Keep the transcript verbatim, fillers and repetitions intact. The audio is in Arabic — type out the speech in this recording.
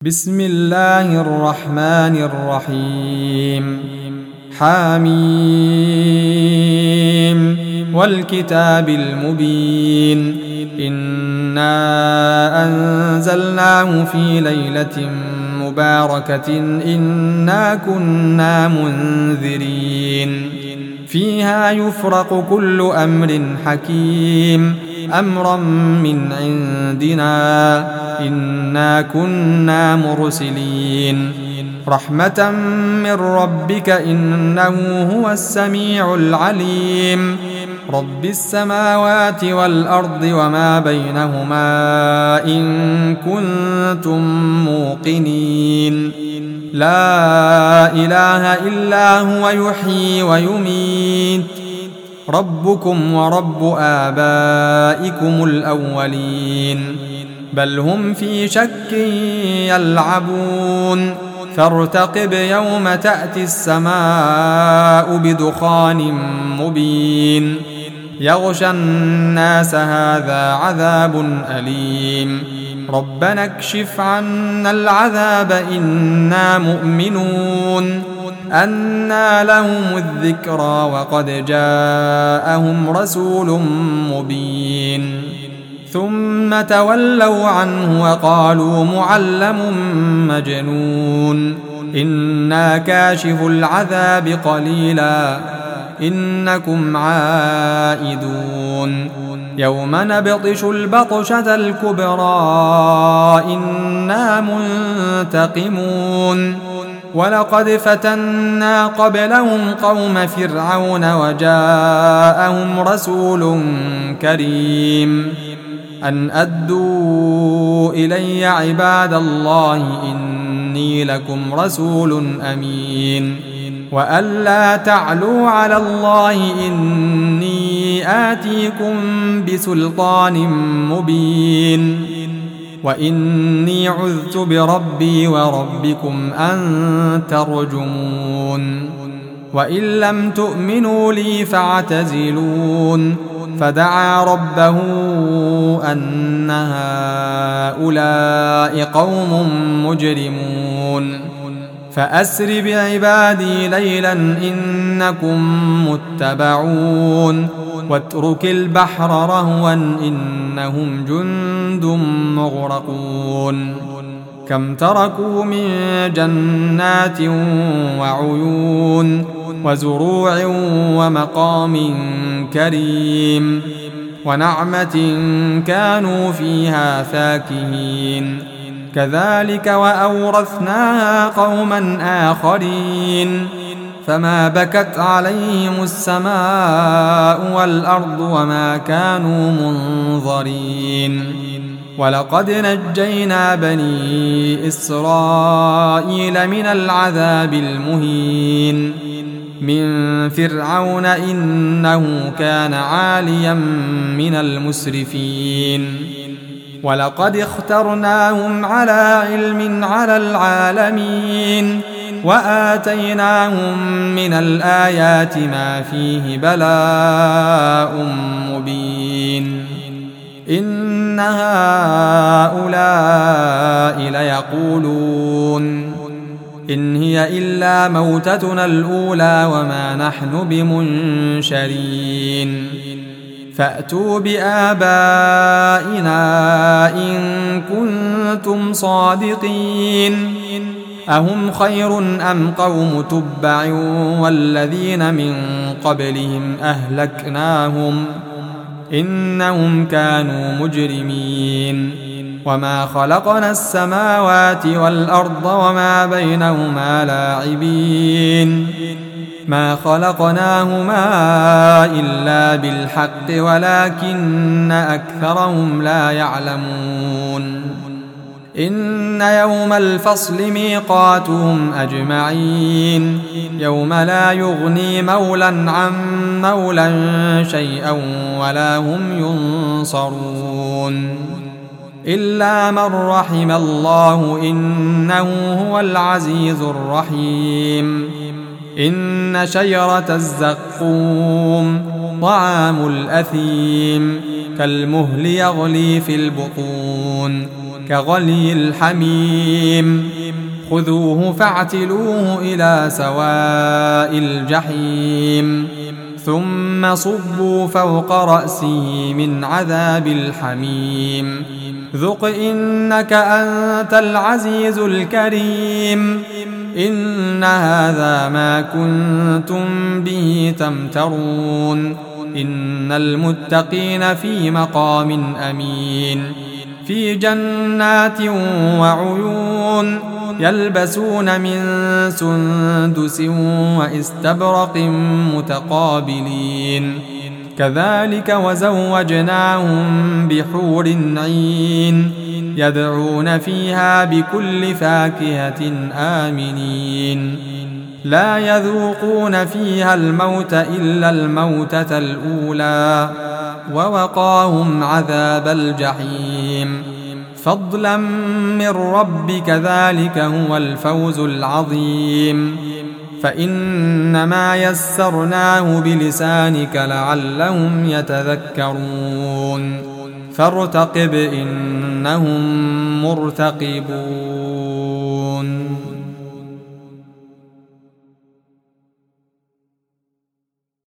بسم الله الرحمن الرحيم حميم والكتاب المبين إنا أنزلناه في ليلة مباركة إنا كنا منذرين فيها يفرق كل أمر حكيم أمرا من عندنا إنا كنا مرسلين رحمة من ربك إنه هو السميع العليم رب السماوات والأرض وما بينهما إن كنتم موقنين لا إله إلا هو يحيي ويميت ربكم ورب آبائكم الأولين بل هم في شك يلعبون فارتقب يوم تأتي السماء بدخان مبين يغشى الناس هذا عذاب أليم ربنا اكشف عنا العذاب إنا مؤمنون أنى لهم الذكرى وقد جاءهم رسول مبين ثم تولوا عنه وقالوا معلم مجنون إنا كاشف العذاب قليلا إنكم عائدون يوم نبطش البطشة الكبرى إنا منتقمون ولقد فتنا قبلهم قوم فرعون وجاءهم رسول كريم أن أدوا إلي عباد الله إني لكم رسول أمين وأن لا تعلوا على الله إني آتيكم بسلطان مبين وإني عذت بربي وربكم أن ترجمون وإن لم تؤمنوا لي فاعتزلون فدعا ربه أن هؤلاء قوم مجرمون فأسر بعبادي ليلا إنكم متبعون واترك البحر رهوا إنهم جند مغرقون كم تركوا من جنات وعيون وزروع ومقام كريم ونعمة كانوا فيها فاكهين كذلك وأورثناها قوما آخرين فما بكت عليهم السماء والأرض وما كانوا منظرين ولقد نجينا بني إسرائيل من العذاب المهين من فرعون إنه كان عاليا من المسرفين ولقد اخترناهم على علم على العالمين وآتيناهم من الآيات ما فيه بلاء مبين إن هؤلاء ليقولون إن هي إلا موتتنا الأولى وما نحن بمنشرين فأتوا بآبائنا إن كنتم صادقين أهم خير أم قوم تبع والذين من قبلهم أهلكناهم إنهم كانوا مجرمين وما خلقنا السماوات والأرض وما بينهما لاعبين ما خلقناهما إلا بالحق ولكن أكثرهم لا يعلمون إن يوم الفصل ميقاتهم أجمعين يوم لا يغني مولا عن مولا شيئا ولا هم ينصرون إلا من رحم الله إنه هو العزيز الرحيم إن شجرة الزقوم طعام الأثيم كالمهل يغلي في البطون كغلي الحميم خذوه فاعتلوه إلى سواء الجحيم ثم صبوا فوق رأسه من عذاب الحميم ذق إنك أنت العزيز الكريم إن هذا ما كنتم به تمترون إن المتقين في مقام أمين في جنات وعيون يلبسون من سندس واستبرق متقابلين كذلك وزوجناهم بحور عين يدعون فيها بكل فاكهة آمنين لا يذوقون فيها الموت إلا الموتة الأولى ووقاهم عذاب الجحيم فضلا من ربك ذلك هو الفوز العظيم فإنما يسرناه بلسانك لعلهم يتذكرون فارتقب إنهم مرتقبون.